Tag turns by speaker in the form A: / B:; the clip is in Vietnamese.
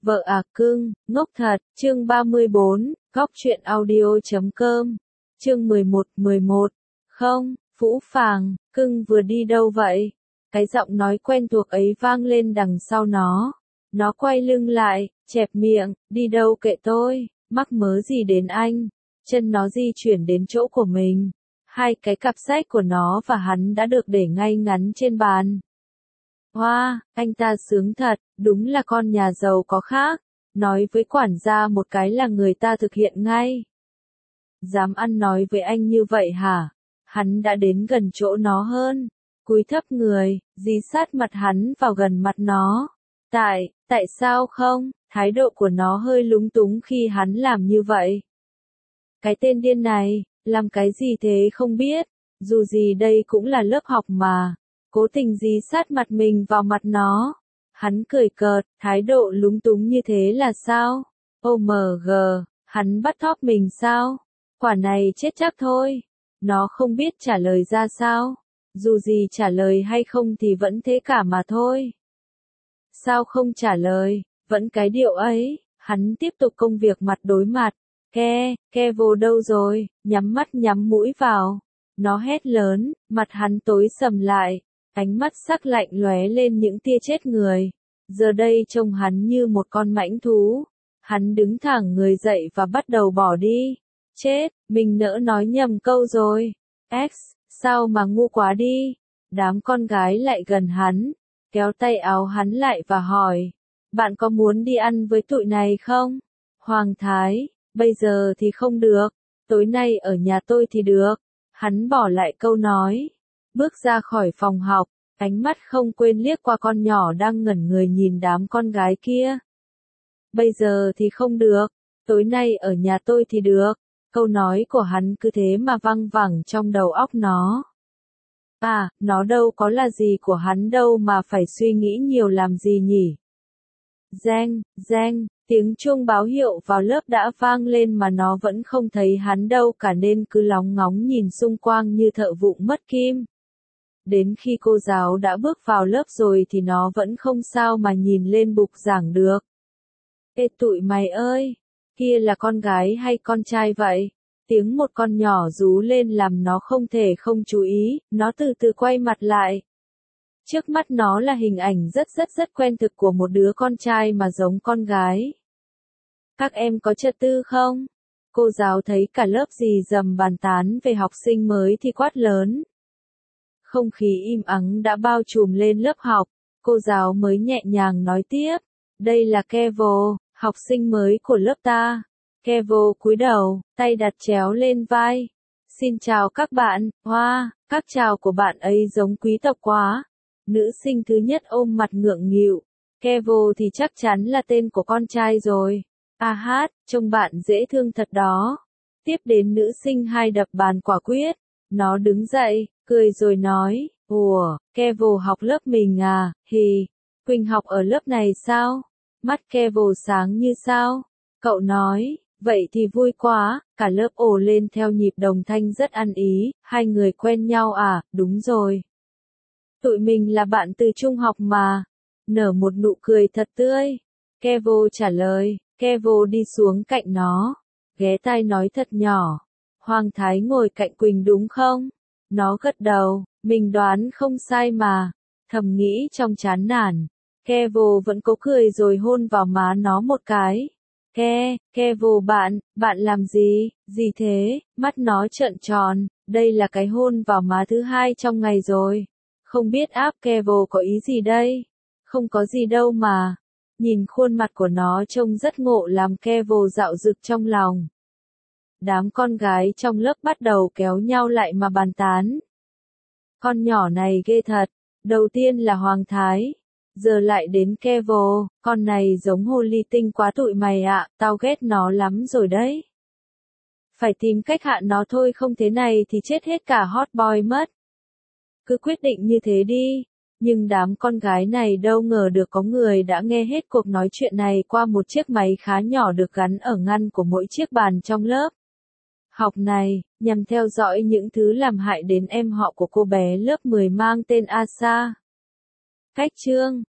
A: Vợ à cưng, ngốc thật, chương 34, góc truyện audio.com, chương 11, không, Phũ Phàng, cưng vừa đi đâu vậy? Cái giọng nói quen thuộc ấy vang lên đằng sau nó. Nó quay lưng lại, chẹp miệng, đi đâu kệ tôi, mắc mớ gì đến anh. Chân nó di chuyển đến chỗ của mình. Hai cái cặp sách của nó và hắn đã được để ngay ngắn trên bàn. Hoa, anh ta sướng thật, đúng là con nhà giàu có khác. Nói với quản gia một cái là người ta thực hiện ngay. Dám ăn nói với anh như vậy hả? Hắn đã đến gần chỗ nó hơn. Cúi thấp người, dí sát mặt hắn vào gần mặt nó. Tại sao không? Thái độ của nó hơi lúng túng khi hắn làm như vậy. Cái tên điên này, làm cái gì thế không biết. Dù gì đây cũng là lớp học mà. Cố tình dí sát mặt mình vào mặt nó. Hắn cười cợt, thái độ lúng túng như thế là sao? OMG, hắn bắt thóp mình sao? Quả này chết chắc thôi. Nó không biết trả lời ra sao. Dù gì trả lời hay không thì vẫn thế cả mà thôi. Sao không trả lời, vẫn cái điệu ấy, hắn tiếp tục công việc mặt đối mặt. Kevo đâu rồi, nhắm mắt nhắm mũi vào. Nó hét lớn, mặt hắn tối sầm lại. Ánh mắt sắc lạnh lóe lên những tia chết người. Giờ đây trông hắn như một con mãnh thú. Hắn đứng thẳng người dậy và bắt đầu bỏ đi. Chết, mình nỡ nói nhầm câu rồi. Sao mà ngu quá đi. Đám con gái lại gần hắn, kéo tay áo hắn lại và hỏi. Bạn có muốn đi ăn với tụi này không? Hoàng Thái, bây giờ thì không được. Tối nay ở nhà tôi thì được. Hắn bỏ lại câu nói. Bước ra khỏi phòng học, ánh mắt không quên liếc qua con nhỏ đang ngẩn người nhìn đám con gái kia. Bây giờ thì không được, tối nay ở nhà tôi thì được. Câu nói của hắn cứ thế mà văng vẳng trong đầu óc nó. Nó đâu có là gì của hắn đâu mà phải suy nghĩ nhiều làm gì nhỉ? Reng, tiếng chuông báo hiệu vào lớp đã vang lên mà nó vẫn không thấy hắn đâu cả nên cứ lóng ngóng nhìn xung quanh như thợ vụng mất kim. Đến khi cô giáo đã bước vào lớp rồi thì nó vẫn không sao mà nhìn lên bục giảng được. Ê tụi mày ơi, kia là con gái hay con trai vậy? Tiếng một con nhỏ rú lên làm nó không thể không chú ý, nó từ từ quay mặt lại. Trước mắt nó là hình ảnh rất quen thuộc của một đứa con trai mà giống con gái. Các em có trật tự không? Cô giáo thấy cả lớp rì rầm bàn tán về học sinh mới thì quát lớn. Không khí im ắng đã bao trùm lên lớp học, cô giáo mới nhẹ nhàng nói tiếp. Đây là Kevo, học sinh mới của lớp ta. Kevo cúi đầu, tay đặt chéo lên vai. Xin chào các bạn, các chào của bạn ấy giống quý tộc quá. Nữ sinh thứ nhất ôm mặt ngượng nghịu. Kevo thì chắc chắn là tên của con trai rồi. Trông bạn dễ thương thật đó. Tiếp đến nữ sinh hai đập bàn quả quyết. Nó đứng dậy, cười rồi nói, Kevo học lớp mình à, Quỳnh học ở lớp này sao? Mắt Kevo sáng như sao? Cậu nói, vậy thì vui quá, cả lớp ồ lên theo nhịp đồng thanh rất ăn ý, hai người quen nhau à, đúng rồi. Tụi mình là bạn từ trung học mà. Nở một nụ cười thật tươi. Kevo trả lời, Kevo đi xuống cạnh nó, ghé tai nói thật nhỏ. Hoàng Thái ngồi cạnh Quỳnh đúng không? Nó gật đầu, mình đoán không sai mà. Thầm nghĩ trong chán nản. Kevo vẫn cố cười rồi hôn vào má nó một cái. Kevo bạn làm gì thế? Mắt nó trợn tròn, đây là cái hôn vào má thứ hai trong ngày rồi. Không biết Kevo có ý gì đây? Không có gì đâu mà. Nhìn khuôn mặt của nó trông rất ngộ làm Kevo dạo dực trong lòng. Đám con gái trong lớp bắt đầu kéo nhau lại mà bàn tán. Con nhỏ này ghê thật. Đầu tiên là Hoàng Thái. Giờ lại đến Kevo, con này giống hồ ly tinh quá tụi mày ạ, tao ghét nó lắm rồi đấy. Phải tìm cách hạ nó thôi không thế này thì chết hết cả hot boy mất. Cứ quyết định như thế đi. Nhưng đám con gái này đâu ngờ được có người đã nghe hết cuộc nói chuyện này qua một chiếc máy khá nhỏ được gắn ở ngăn của mỗi chiếc bàn trong lớp. Học này, nhằm theo dõi những thứ làm hại đến em họ của cô bé lớp 10 mang tên Asa. Cách chương